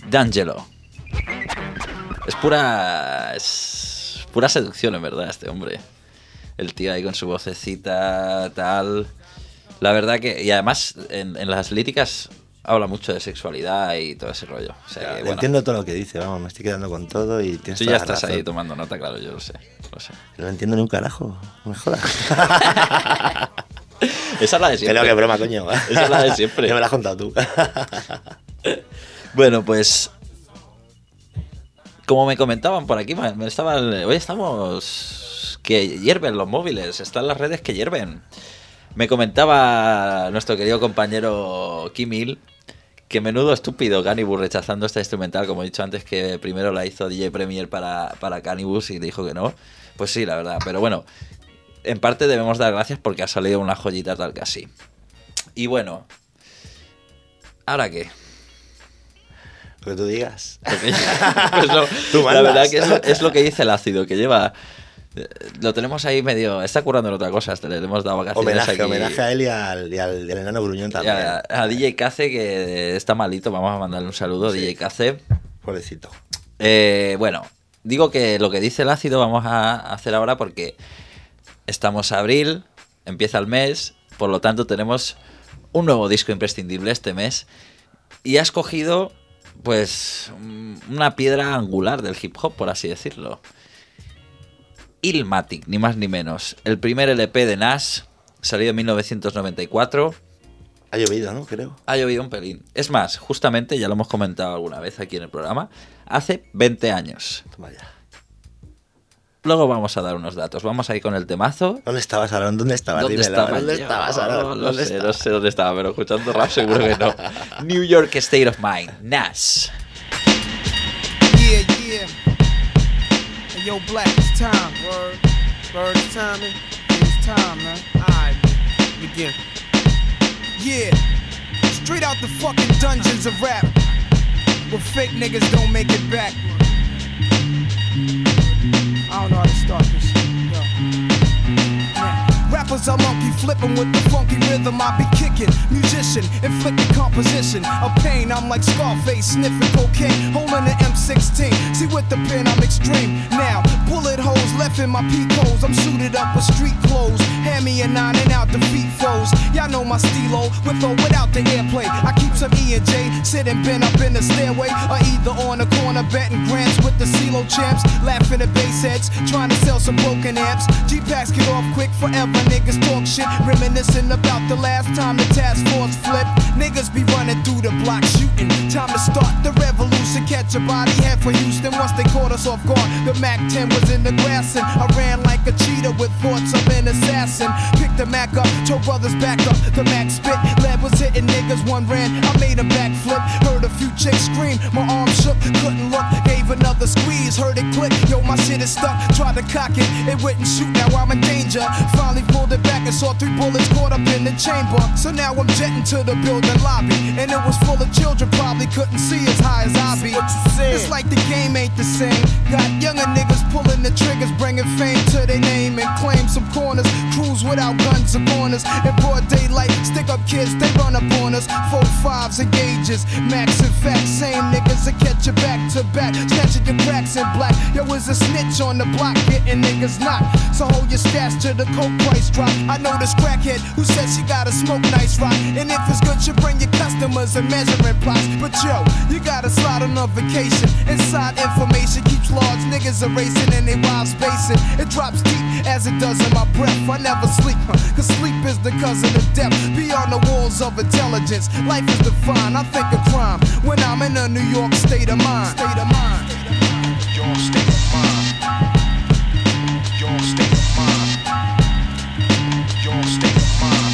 D'Angelo. Es pura... Es pura seducción, en verdad, este hombre. El tío ahí con su vocecita, tal... La verdad que... Y además, en, en las líricas habla mucho de sexualidad y todo ese rollo. O sea, Ya, que, bueno, entiendo todo lo que dice, vamos, me estoy quedando con todo y tienes tú toda ya la estás razón. ahí tomando nota, claro, yo lo sé. Lo sé. No entiendo ni un carajo, no me jodas. Esa es la de siempre. Que no, que broma, coño. Esa es la de siempre. Ya me la has contado tú. Bueno, pues... Como me comentaban por aquí, me estaban... Hoy estamos... Que hierven los móviles, están las redes que hierven. Me comentaba nuestro querido compañero Kim Il que menudo estúpido Cannibus rechazando esta instrumental, como he dicho antes, que primero la hizo D J Premier para, para Cannibus y dijo que no. Pues sí, la verdad, pero bueno, en parte debemos dar gracias porque ha salido una joyita tal que así. Y bueno, ¿ahora qué? Lo que tú digas. Pues no, Tú la mandas. verdad que es lo, es lo que dice el ácido, que lleva... Lo tenemos ahí medio... Está currando en otra cosa, le hemos dado vacaciones Homenaje, aquí. homenaje a él y al, y al, y al enano gruñón Y también. a, a D J Kaze, que está malito, vamos a mandarle un saludo, Sí. D J Kaze. Pobrecito. Eh, bueno, digo que lo que dice el ácido vamos a hacer ahora porque estamos a abril, empieza el mes, por lo tanto tenemos un nuevo disco imprescindible este mes y ha escogido pues una piedra angular del hip hop, por así decirlo. Illmatic, ni más ni menos. El primer L P de Nas, salido en mil novecientos noventa y cuatro. Ha llovido, ¿no? Creo. Ha llovido un pelín. Es más, justamente, ya lo hemos comentado alguna vez aquí en el programa, hace veinte años. Toma ya. Luego vamos a dar unos datos. Vamos a ir con el temazo. ¿Dónde estabas, Aaron? ¿Dónde estabas? ¿Dónde Dímelo. estaba ¿Dónde yo? estabas, Aaron? No ¿Dónde sé, no estabas? sé dónde estaba, pero escuchando rap seguro que no. New York State of Mind, Nas. Yeah, yeah. Hey, yo, Black, it's time. Word. Word, it's time, man. It's time, man. Alright, begin. Yeah. Straight out the fucking dungeons of rap. Where fake niggas don't make it back. I don't know how to start this shit. Yo. Yeah. Rappers are monkey flipping with the funky rhythm I be kicking. Musician, inflicting composition of pain. I'm like Scarface, sniffing cocaine, holding an M sixteen. See with the pen I'm extreme. Now, bullet holes left in my peak holes. I'm suited up with street clothes. Hand me a nine and out the feet foes. Y'all know my stilo, with or without the airplay. I keep some E and J, sitting bent up in the stairway, or either on the corner betting grants with the CeeLo champs. Laughing at bass heads, trying to sell some broken amps. G-Packs get off quick forever. Niggas talk shit, reminiscing about the last time the task force flipped. Niggas be running through the block shooting. Time to start the revolution. Catch a body, head for Houston. Once they caught us off guard, the Mac ten was in the grass and I ran like a cheetah with thoughts of an assassin. Picked the Mac up, told brothers back up. The Mac spit, lead was hitting niggas. One ran, I made a backflip. Heard a few chicks scream, my arm shook, couldn't look. Gave another squeeze, heard it click. Yo, my shit is stuck. Tried to cock it, it wouldn't shoot. Now I'm in danger. Finally pulled it back and saw three bullets caught up in the chamber. So now I'm jetting to the building lobby, and it was full of children, probably couldn't see as high as I be. It's like the game ain't the same. Got younger niggas pulling the triggers, bringing fame to their name and claim some corners. Cruise without guns or corners. In broad daylight, stick up kids, they run up on us. Four fives and gauges, max and facts. Same niggas that catch you back to back, snatching your cracks in black. Yo, is a snitch on the block, getting niggas knocked. So hold your stash till the coke price drop. I know this crackhead who says she gotta smoke nice rock, and if it's good, you bring your customers and measuring plots. But yo, you gotta slide on a vacation. Inside information keeps large niggas erasing and they wives spacing. It drops deep as it does in my breath. I never sleep, huh? Cause sleep is the cousin of death. Beyond the walls of intelligence, life is defined. I think of crime when I'm in a New York state of mind. State of mind. Your state of mind. Your state of mind. Your state of mind.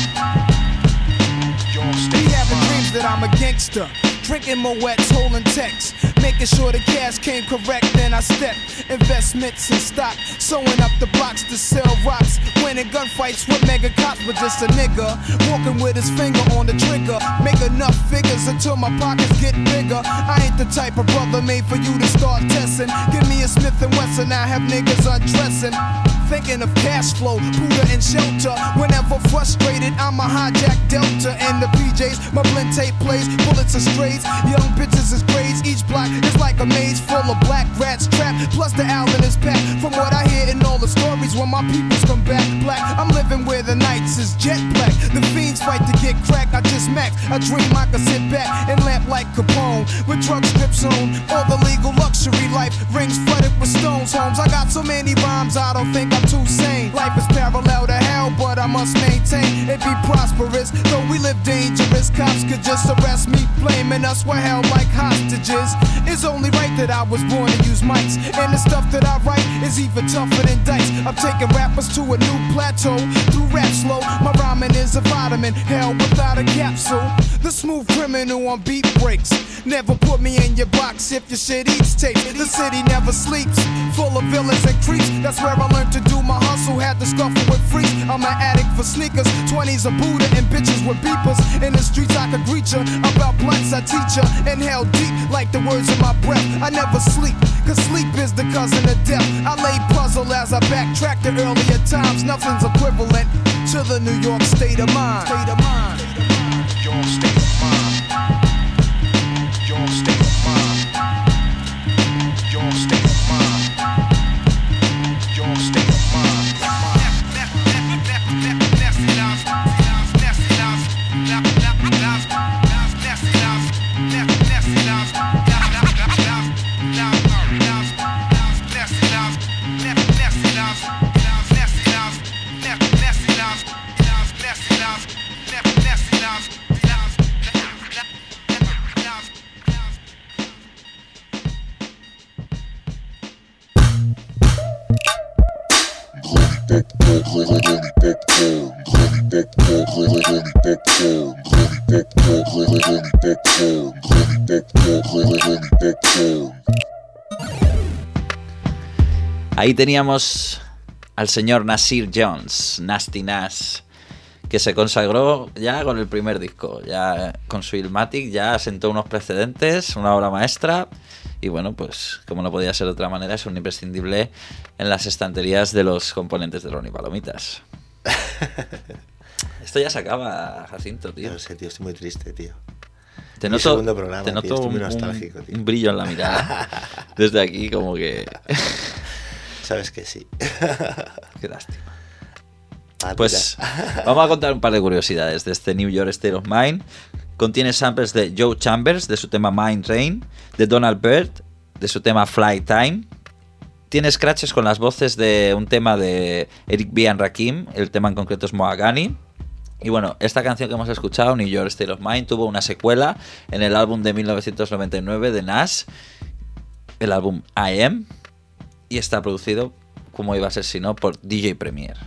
Your state of mind. Be having dreams that I'm a gangster. Drinking Moet's, holding texts, making sure the cash came correct. Then I step investments in stock, sewing up the blocks to sell rocks. Winning gunfights with mega cops, but just a nigga walking with his finger on the trigger. Make enough figures until my pockets get bigger. I ain't the type of brother made for you to start testing. Give me a Smith and Wesson, I have niggas undressing. thinking of cash flow, Buddha and shelter. Whenever frustrated, I'm a hijack Delta and the P Js. My blend tape plays, bullets are strays. Young bitches is grades. Each block is like a maze full of black rats trapped. Plus the Allen is packed. From what I hear in all the stories, when my peoples come back black, I'm living where the nights is jet black. The fiends fight to get crack. I just max. I dream I could sit back and lamp like Capone with drug strips on. All the legal luxury life rings flooded with stones. Homes. I got so many rhymes. I don't think I'm too sane. Life is parallel to hell, but I must maintain it be prosperous. Though we live dangerous, cops could just arrest me, blaming us we're held like hostages. It's only right that I was born to use mics, and the stuff that I write is even tougher than dice. I'm taking rappers to a new plateau through rap slow. My rhyming is a vitamin, hell without a capsule. The smooth criminal on beat breaks. Never put me in your box if your shit eats tape. The city never sleeps, full of villains and creeps. That's where I learned to do my hustle, had to scuffle with freaks. I'm an addict for sneakers, twenties of Buddha and bitches with beepers. In the streets I could greet ya, about blunts I teach ya. Inhale deep like the words in my breath. I never sleep, cause sleep is the cousin of death. I lay puzzle as I backtrack to earlier times. Nothing's equivalent to the New York state of mind. State of mind. Your state of mind. Your state of mind. Your state of mind. Your state of mind. Ahí teníamos al señor Nasir Jones, Nasty Nas, que se consagró ya con el primer disco, ya con su Illmatic, ya sentó unos precedentes, una obra maestra, y bueno, pues como no podía ser de otra manera, es un imprescindible en las estanterías de los componentes de Ronnie Palomitas. Esto ya se acaba, Jacinto, tío. No sé, tío, estoy muy triste, tío. Te Mi noto, segundo programa, te noto tío, estoy muy un, nostálgico, tío. un brillo en la mirada. Desde aquí, como que... Sabes que sí. Qué lástima. Ah, pues vamos a contar un par de curiosidades de este New York State of Mind. Contiene samples de Joe Chambers, de su tema Mind Rain, de Donald Byrd, de su tema Fly Time. Tiene scratches con las voces de un tema de Eric B. and Rakim, el tema en concreto es Mohagani. Y bueno, esta canción que hemos escuchado, New York State of Mind, tuvo una secuela en el álbum de mil novecientos noventa y nueve de Nas, el álbum I Am, y está producido, como iba a ser si no, por D J Premier.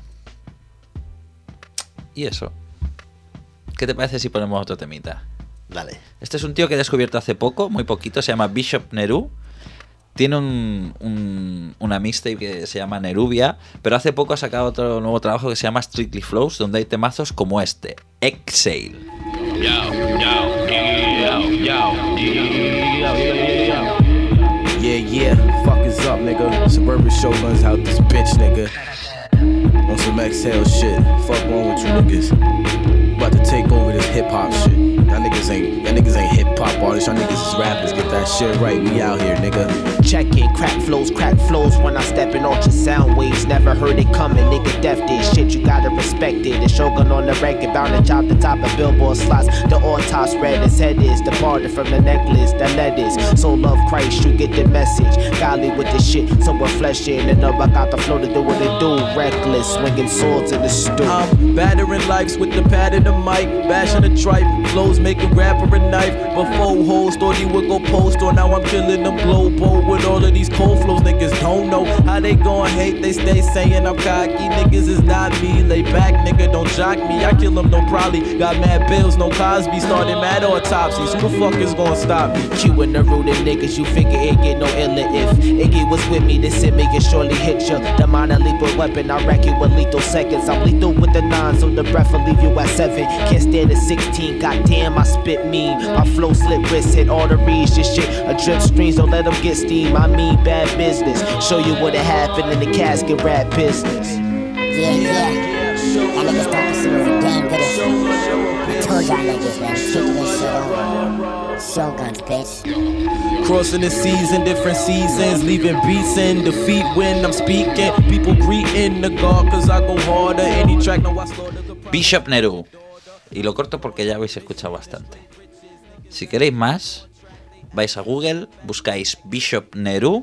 Y eso. ¿Qué te parece si ponemos otro temita? Dale. Este es un tío que he descubierto hace poco, muy poquito, se llama Bishop Nehru. Tiene un, un, una mixtape que se llama Nerubia, pero hace poco ha sacado otro nuevo trabajo que se llama Strictly Flows, donde hay temazos como este, Exhale. Yo, yo, yo, yo, yo, yo. Yeah, yeah, fuck is up, nigga. Suburban Shoguns out this bitch, nigga. On some exhale shit. Fuck wrong with you niggas. About to take over this hip hop shit. Y'all niggas ain't, y'all niggas ain't hip hop artists. Y'all niggas is rappers. Get that shit right. We out here, nigga. Checking crack flows, crack flows when I step in ultra sound waves. Never heard it coming, nigga. Deaf this shit, you gotta respect it. The Shogun on the record, bound to chop the top of billboard slots. The all top spread his head is departed from the necklace. That lead is soul of Christ, you get the message. Golly with the shit, so we're fleshing it up. I got the flow to do what it do. Reckless, swinging swords in the stew. I'm battering lives with the pad and the mic, bashing the tripe. Flows making rapper a knife. Before hoes thought he would go post, or now I'm killing them global with all of these cold flows. Niggas don't know how they gon' hate. They stay saying I'm cocky. Niggas is not me. Lay back, nigga, don't jock me. I kill them, no probably. Got mad bills, no Cosby. Started mad autopsies. Who the fuck is gon' stop me? Q in the root of niggas, you figure it get no iller if Iggy was with me, this hit me can surely hit ya. The minor lethal weapon, I rack you with lethal seconds. I'm lethal with the nine, so the breath will leave you at seven. Can't stand a sick sixteen. Goddamn, I spit mean. My flow slit wrists hit arteries. This shit, a drip streams, don't let them get steam. I mean bad business. Show you what happened in the casket rap business. Yeah, yeah. That nigga started to see was a damn good as I told y'all niggas, man. Kicking this shit over. Shoguns, bitch. Crossing the seas in different seasons, leaving beats in defeat when I'm speaking. People greeting the God, cause I go harder. Any track, no I slow the Bishop Nehru. Y lo corto porque ya habéis escuchado bastante. Si queréis más, vais a Google, buscáis Bishop Nehru.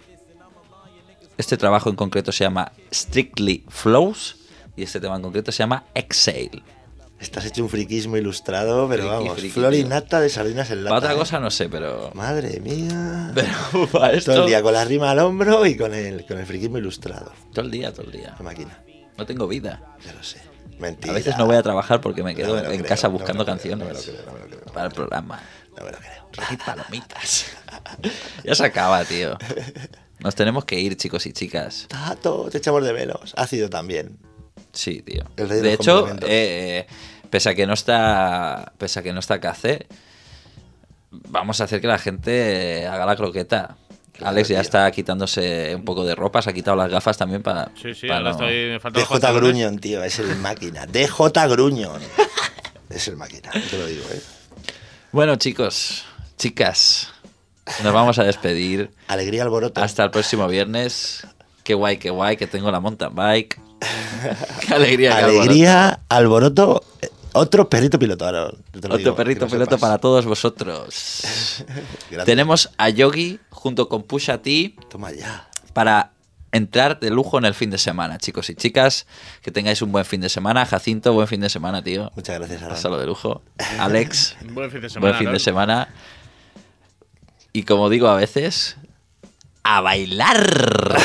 Este trabajo en concreto se llama Strictly Flows y este tema en concreto se llama Exhale. Estás hecho un friquismo ilustrado, pero Friki, vamos, friki, flor y tío. nata de sardinas en lata. Para otra ¿eh? cosa no sé, pero... Madre mía. Pero para esto... Todo el día con la rima al hombro y con el, con el friquismo ilustrado. Todo el día, todo el día. La máquina. No tengo vida. Ya lo sé. Mentira. A veces no voy a trabajar porque me quedo No me lo en creo, casa no me buscando lo creo, canciones no me lo creo, no me lo creo, no me lo para el programa. No me lo creo. Regir palomitas. Ya se acaba, tío. Nos tenemos que ir, chicos y chicas. Tato, te echamos de menos. Ácido también. Sí, tío. El rey de De los hecho, complementos. eh, eh, pese a que no está, pese a que no está Cacé, vamos a hacer que la gente haga la croqueta. Claro, Alex ya tío. está quitándose un poco de ropa, se ha quitado las gafas también para. Sí, sí, para ahora no- estoy... Me faltan D los J pantalones. Gruñón, tío, es el máquina. D J Gruñón. Es el máquina, te lo digo, ¿eh? Bueno, chicos, chicas, nos vamos a despedir. Alegría, alboroto. Hasta el próximo viernes. Qué guay, qué guay, que tengo la mountain bike. Qué alegría, qué Alegría, alboroto. eh, Otro perrito piloto. Ahora, te lo Otro digo, perrito que lo piloto sepas. para todos vosotros. Gracias. Tenemos a Yogi junto con Pusha T Toma ya. para entrar de lujo en el fin de semana, chicos y chicas. Que tengáis un buen fin de semana. Jacinto, buen fin de semana, tío. Muchas gracias, Aaron. Pásalo de lujo. Alex, Buen fin de semana. buen fin de Aaron. semana. Y como digo a veces, a bailar.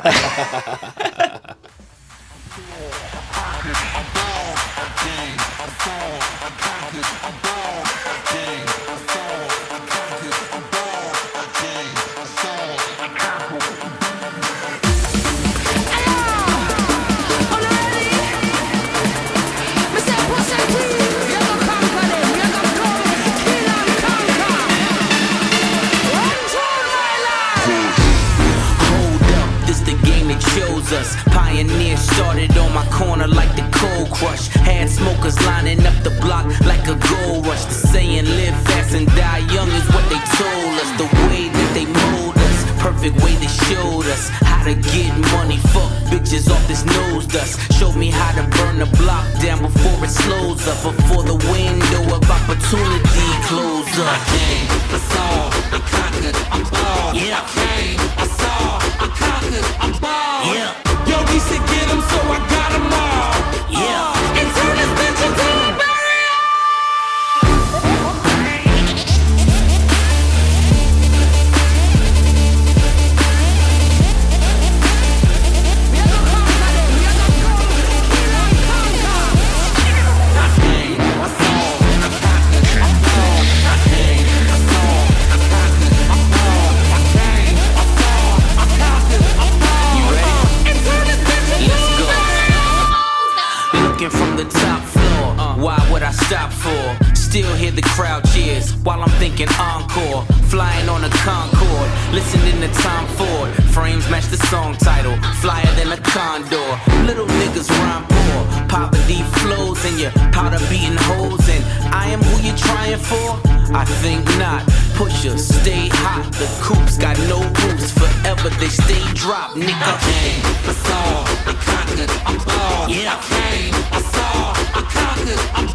This the game that chose us. Pioneer started on my corner like the cold crush. Had smokers lining up the block like a gold rush. The saying live fast and die young is what they told us. The way that they mold us, perfect way they showed us how to get money. Fuck bitches off this nose dust. Showed me how to burn the block down before it slows up. Before the window of opportunity close up. I came, I saw, I conquered, I'm ball. Yeah, I came, I saw, I conquered, I'm ball. Yeah. Yo, he said get him, so I got him all. Yeah. And turn this bitch into a barrier. Looking from the top floor, why would I stop for? Still hear the crowd cheers while I'm thinking encore. Flying on a Concorde, listening to Tom Ford. Frames match the song title, flyer than a condor. Little niggas rhyme poor, poverty flows in your powder beating holes. And I am who you're trying for? I think not. Pusher, stay hot. The coops got no roofs, forever they stay dropped. Nigga, I came, I saw, I conquered, I'm ball. Yeah, I came, I saw, I conquered, I'm